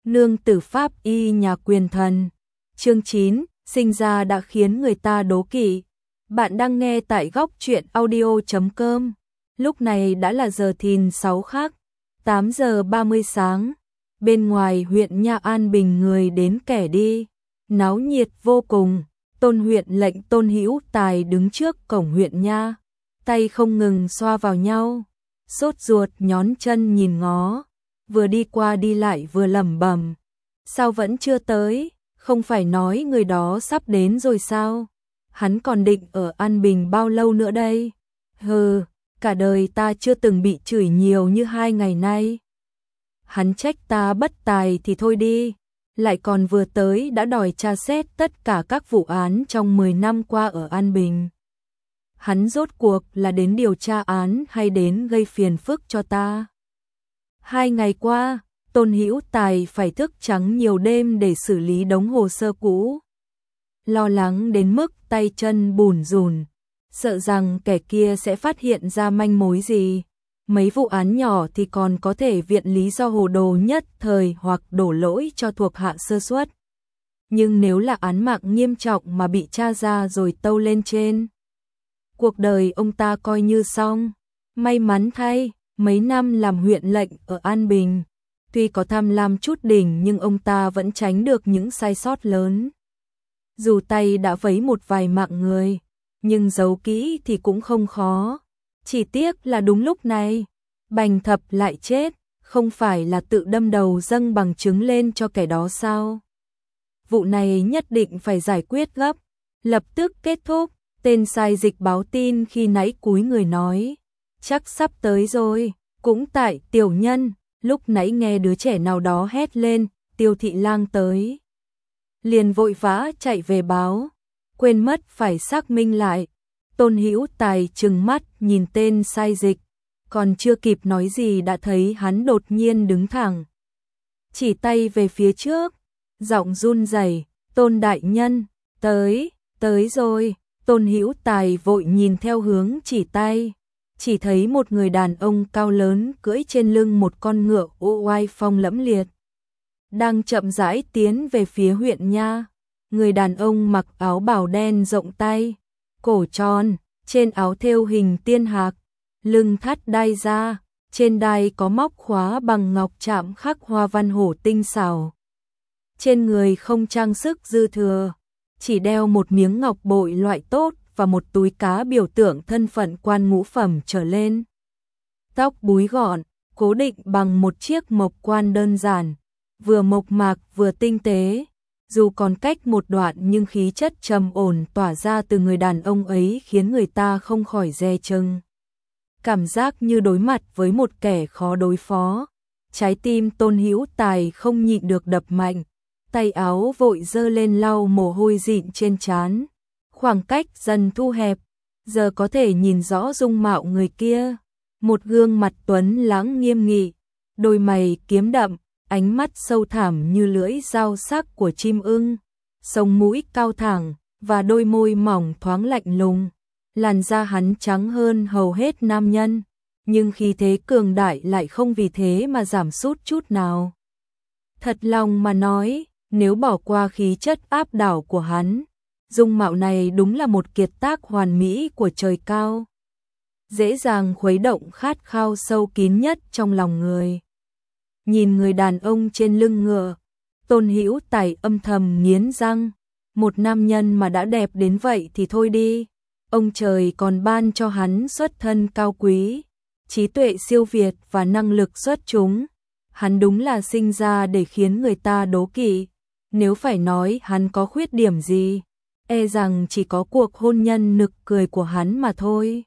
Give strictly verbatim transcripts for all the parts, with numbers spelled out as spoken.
Nương tử pháp y nhà quyền thần. Chương chín, sinh ra đã khiến người ta đố kỵ. Bạn đang nghe tại góc truyện audio chấm com. Lúc này đã là giờ thìn sáu khắc, tám giờ ba mươi sáng. Bên ngoài huyện Nha An Bình người đến kẻ đi, náo nhiệt vô cùng. Tôn huyện lệnh Tôn Hữu Tài đứng trước cổng huyện Nha, tay không ngừng xoa vào nhau, sốt ruột nhón chân nhìn ngó, vừa đi qua đi lại vừa lẩm bẩm, sao vẫn chưa tới, không phải nói người đó sắp đến rồi sao? Hắn còn định ở An Bình bao lâu nữa đây? Hừ, cả đời ta chưa từng bị chửi nhiều như hai ngày nay. Hắn trách ta bất tài thì thôi đi, lại còn vừa tới đã đòi tra xét tất cả các vụ án trong mười năm qua ở An Bình. Hắn rốt cuộc là đến điều tra án hay đến gây phiền phức cho ta? Hai ngày qua, Tôn Hữu Tài phải thức trắng nhiều đêm để xử lý đống hồ sơ cũ. Lo lắng đến mức tay chân bủn rủn, sợ rằng kẻ kia sẽ phát hiện ra manh mối gì. Mấy vụ án nhỏ thì còn có thể viện lý do hồ đồ nhất thời hoặc đổ lỗi cho thuộc hạ sơ suất. Nhưng nếu là án mạng nghiêm trọng mà bị tra ra rồi tâu lên trên, cuộc đời ông ta coi như xong. May mắn thay, mấy năm làm huyện lệnh ở An Bình, tuy có tham lam chút đỉnh nhưng ông ta vẫn tránh được những sai sót lớn. Dù tay đã vấy một vài mạng người, nhưng giấu kỹ thì cũng không khó. Chỉ tiếc là đúng lúc này, Bành Thập lại chết, không phải là tự đâm đầu dâng bằng chứng lên cho kẻ đó sao? Vụ này nhất định phải giải quyết gấp, lập tức kết thúc. Tên sai dịch báo tin khi nãy cúi người nói, chắc sắp tới rồi. Cũng tại tiểu nhân, lúc nãy nghe đứa trẻ nào đó hét lên, Tiêu thị lang tới. Liền vội vã chạy về báo, quên mất phải xác minh lại. Tôn Hữu Tài trừng mắt nhìn tên sai dịch, còn chưa kịp nói gì đã thấy hắn đột nhiên đứng thẳng, chỉ tay về phía trước, giọng run rẩy, Tôn đại nhân, tới, tới rồi. Tôn Hữu Tài vội nhìn theo hướng chỉ tay, chỉ thấy một người đàn ông cao lớn cưỡi trên lưng một con ngựa ô oai phong lẫm liệt, đang chậm rãi tiến về phía huyện Nha. Người đàn ông mặc áo bào đen rộng tay, cổ tròn, trên áo thêu hình tiên hạc, lưng thắt đai ra, trên đai có móc khóa bằng ngọc chạm khắc hoa văn hổ tinh xảo. Trên người không trang sức dư thừa, chỉ đeo một miếng ngọc bội loại tốt và một túi cá biểu tượng thân phận quan ngũ phẩm trở lên. Tóc búi gọn, cố định bằng một chiếc mộc quan đơn giản, vừa mộc mạc vừa tinh tế. Dù còn cách một đoạn nhưng khí chất trầm ổn tỏa ra từ người đàn ông ấy khiến người ta không khỏi dè chừng. Cảm giác như đối mặt với một kẻ khó đối phó. Trái tim Tôn Hữu Tài không nhịn được đập mạnh, tay áo vội giơ lên lau mồ hôi dịn trên trán. Khoảng cách dần thu hẹp, giờ có thể nhìn rõ dung mạo người kia. Một gương mặt tuấn lãng nghiêm nghị, đôi mày kiếm đậm, ánh mắt sâu thẳm như lưỡi dao sắc của chim ưng, sống mũi cao thẳng và đôi môi mỏng thoáng lạnh lùng. Làn da hắn trắng hơn hầu hết nam nhân, nhưng khí thế cường đại lại không vì thế mà giảm sút chút nào. Thật lòng mà nói, nếu bỏ qua khí chất áp đảo của hắn, dung mạo này đúng là một kiệt tác hoàn mỹ của trời cao, dễ dàng khuấy động khát khao sâu kín nhất trong lòng người. Nhìn người đàn ông trên lưng ngựa, Tôn Hữu Tài âm thầm nghiến răng, một nam nhân mà đã đẹp đến vậy thì thôi đi, ông trời còn ban cho hắn xuất thân cao quý, trí tuệ siêu việt và năng lực xuất chúng. Hắn đúng là sinh ra để khiến người ta đố kỵ. Nếu phải nói hắn có khuyết điểm gì, e rằng chỉ có cuộc hôn nhân nực cười của hắn mà thôi.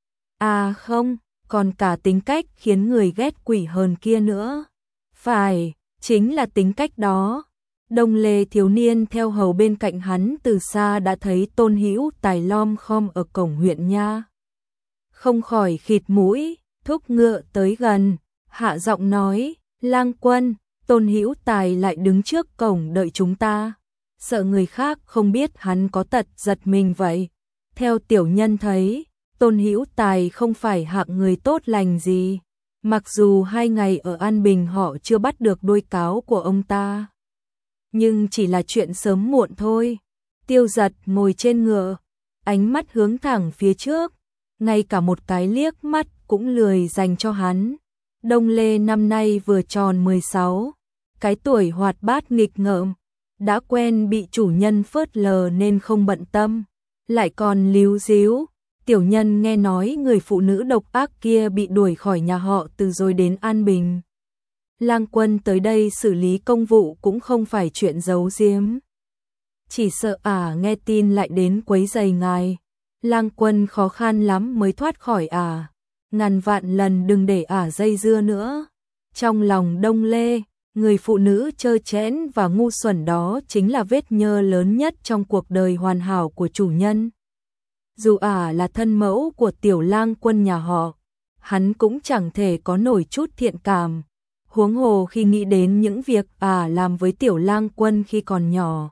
À không, còn cả tính cách khiến người ghét quỷ hờn kia nữa. Phải, chính là tính cách đó. Đông Lê thiếu niên theo hầu bên cạnh hắn từ xa đã thấy Tôn Hữu Tài lom khom ở cổng huyện Nha, không khỏi khịt mũi, thúc ngựa tới gần, hạ giọng nói, lang quân, Tôn Hữu Tài lại đứng trước cổng đợi chúng ta, sợ người khác không biết hắn có tật giật mình vậy. Theo tiểu nhân thấy, Tôn Hữu Tài không phải hạng người tốt lành gì, Mặc dù hai ngày ở An Bình họ chưa bắt được đuôi cáo của ông ta, nhưng chỉ là chuyện sớm muộn thôi. Tiêu Giật ngồi trên ngựa, ánh mắt hướng thẳng phía trước, ngay cả một cái liếc mắt cũng lười dành cho hắn. Đông Lê năm nay vừa tròn mười sáu, cái tuổi hoạt bát nghịch ngợm, đã quen bị chủ nhân phớt lờ nên không bận tâm, lại còn líu díu. Tiểu nhân nghe nói người phụ nữ độc ác kia bị đuổi khỏi nhà họ Từ rồi đến An Bình. Lang Quân tới đây xử lý công vụ cũng không phải chuyện giấu giếm. Chỉ sợ ả à, nghe tin lại đến quấy rầy ngài. Lang Quân khó khăn lắm mới thoát khỏi ả. À. Ngàn vạn lần đừng để ả à dây dưa nữa. Trong lòng Đông Lê, người phụ nữ trơ trẽn và ngu xuẩn đó chính là vết nhơ lớn nhất trong cuộc đời hoàn hảo của chủ nhân. Dù ả à là thân mẫu của Tiểu Lang Quân nhà họ, hắn cũng chẳng thể có nổi chút thiện cảm. Huống hồ khi nghĩ đến những việc ả à làm với Tiểu Lang Quân khi còn nhỏ.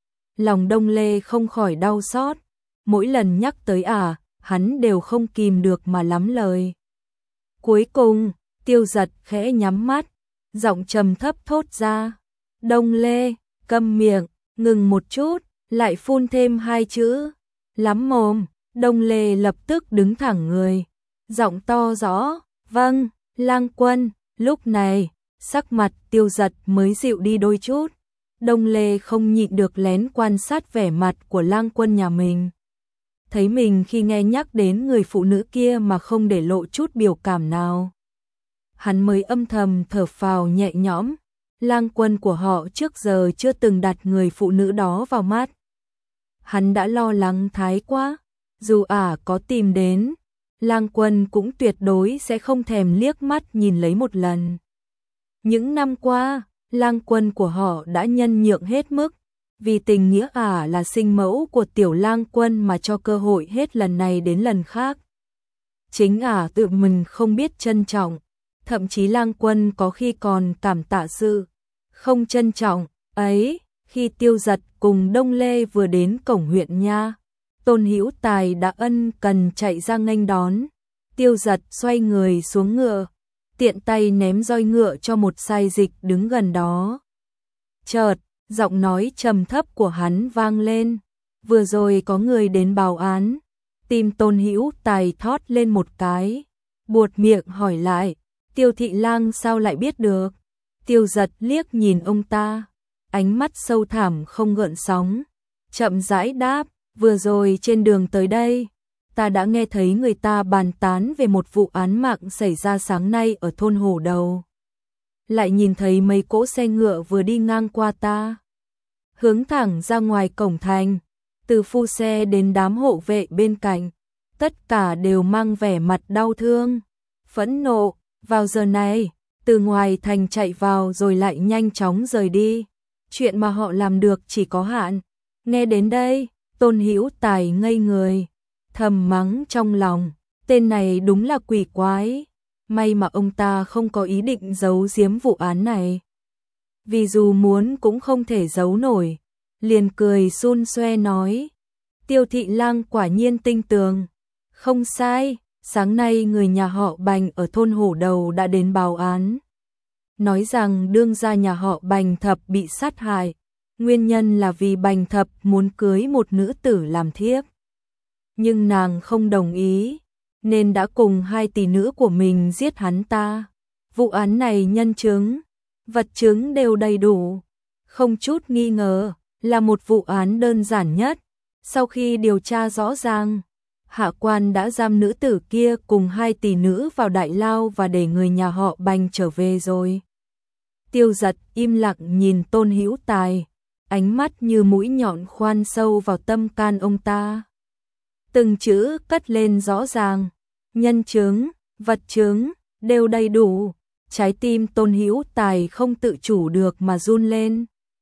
Lòng Đông Lê không khỏi đau xót, mỗi lần nhắc tới ả, à, hắn đều không kìm được mà lắm lời. Cuối cùng, Tiêu Giật khẽ nhắm mắt, giọng trầm thấp thốt ra, Đông Lê, câm miệng, ngừng một chút, lại phun thêm hai chữ, lắm mồm. Đông Lê lập tức đứng thẳng người, giọng to rõ, vâng, Lang Quân. Lúc này, sắc mặt Tiêu Giật mới dịu đi đôi chút. Đông Lê không nhịn được lén quan sát vẻ mặt của Lang Quân nhà mình. Thấy mình khi nghe nhắc đến người phụ nữ kia mà không để lộ chút biểu cảm nào. Hắn mới âm thầm thở phào nhẹ nhõm. Lang Quân của họ trước giờ chưa từng đặt người phụ nữ đó vào mắt. Hắn đã lo lắng thái quá. Dù ả à có tìm đến, Lang Quân cũng tuyệt đối sẽ không thèm liếc mắt nhìn lấy một lần. Những năm qua, Lang Quân của họ đã nhân nhượng hết mức, vì tình nghĩa ả à là sinh mẫu của Tiểu Lang Quân mà cho cơ hội hết lần này đến lần khác. Chính ả à tự mình không biết trân trọng, thậm chí Lang Quân có khi còn cảm tạ sự không trân trọng ấy. Khi Tiêu Giật cùng Đông Lê vừa đến cổng huyện nha, Tôn Hữu Tài đã ân cần chạy ra nghênh đón. Tiêu Giật xoay người xuống ngựa, tiện tay ném roi ngựa cho một sai dịch đứng gần đó. Chợt, giọng nói trầm thấp của hắn vang lên, vừa rồi có người đến báo án. Tim Tôn Hữu Tài thót lên một cái, buột miệng hỏi lại, Tiêu thị lang sao lại biết được? Tiêu Giật liếc nhìn ông ta, ánh mắt sâu thẳm không gợn sóng, chậm rãi đáp, vừa rồi trên đường tới đây, ta đã nghe thấy người ta bàn tán về một vụ án mạng xảy ra sáng nay ở thôn Hổ Đầu. Lại nhìn thấy mấy cỗ xe ngựa vừa đi ngang qua ta, hướng thẳng ra ngoài cổng thành, từ phu xe đến đám hộ vệ bên cạnh, tất cả đều mang vẻ mặt đau thương, phẫn nộ. Vào giờ này, từ ngoài thành chạy vào rồi lại nhanh chóng rời đi. Chuyện mà họ làm được chỉ có hạn. Nghe đến đây, Tôn Hữu Tài ngây người, thầm mắng trong lòng, tên này đúng là quỷ quái. May mà ông ta không có ý định giấu giếm vụ án này, vì dù muốn cũng không thể giấu nổi. Liền cười xun xoe nói, Tiêu thị lang quả nhiên tinh tường. Không sai, sáng nay người nhà họ Bành ở thôn Hổ Đầu đã đến báo án, nói rằng đương gia nhà họ Bành Thập bị sát hại. Nguyên nhân là vì Bành Thập muốn cưới một nữ tử làm thiếp, nhưng nàng không đồng ý, nên đã cùng hai tỷ nữ của mình giết hắn ta. Vụ án này nhân chứng, vật chứng đều đầy đủ, không chút nghi ngờ, là một vụ án đơn giản nhất. Sau khi điều tra rõ ràng, hạ quan đã giam nữ tử kia cùng hai tỷ nữ vào đại lao và để người nhà họ Bành trở về rồi. Tiêu Giật im lặng nhìn Tôn Hữu Tài, ánh mắt như mũi nhọn khoan sâu vào tâm can ông ta. Từng chữ cất lên rõ ràng, nhân chứng, vật chứng, đều đầy đủ. Trái tim Tôn Hữu Tài không tự chủ được mà run lên.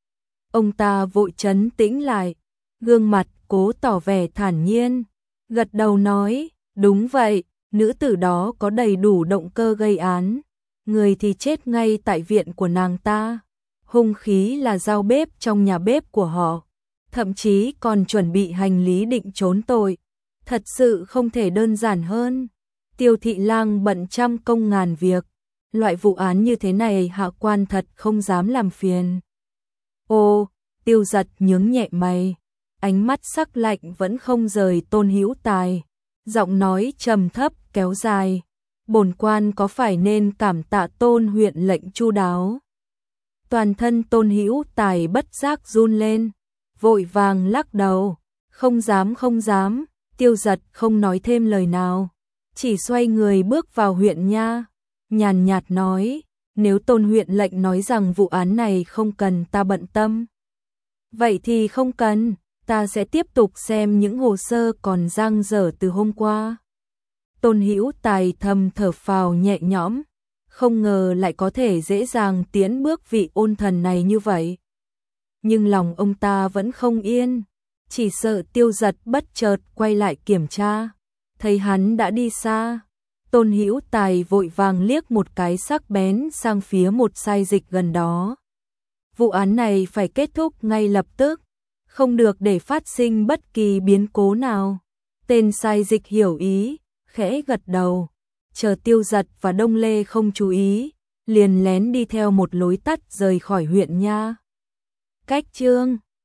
Ông ta vội trấn tĩnh lại, gương mặt cố tỏ vẻ thản nhiên, gật đầu nói, đúng vậy, nữ tử đó có đầy đủ động cơ gây án, người thì chết ngay tại viện của nàng ta. Hung khí là dao bếp trong nhà bếp của họ, thậm chí còn chuẩn bị hành lý định trốn tội. Thật sự không thể đơn giản hơn. Tiêu thị lang bận trăm công ngàn việc, Loại vụ án như thế này hạ quan thật không dám làm phiền. Ô, Tiêu Giật nhướng nhẹ mày, ánh mắt sắc lạnh vẫn không rời Tôn Hữu Tài, giọng nói trầm thấp kéo dài, bổn quan có phải nên cảm tạ Tôn huyện lệnh chu đáo. Toàn thân Tôn Hữu Tài bất giác run lên, vội vàng lắc đầu, không dám không dám. Tiêu Giật không nói thêm lời nào, chỉ xoay người bước vào huyện nha, nhàn nhạt nói, nếu Tôn huyện lệnh nói rằng vụ án này không cần ta bận tâm, vậy thì không cần, ta sẽ tiếp tục xem những hồ sơ còn dang dở từ hôm qua. Tôn Hữu Tài thầm thở phào nhẹ nhõm, không ngờ lại có thể dễ dàng tiến bước vị ôn thần này như vậy. Nhưng lòng ông ta vẫn không yên, chỉ sợ Tiêu Giật bất chợt quay lại kiểm tra, thấy hắn đã đi xa. Tôn Hữu Tài vội vàng liếc một cái sắc bén sang phía một sai dịch gần đó. Vụ án này phải kết thúc ngay lập tức, không được để phát sinh bất kỳ biến cố nào. Tên sai dịch hiểu ý, khẽ gật đầu, chờ Tiêu Giật và Đông Lê không chú ý, liền lén đi theo một lối tắt rời khỏi huyện nha. Cách chương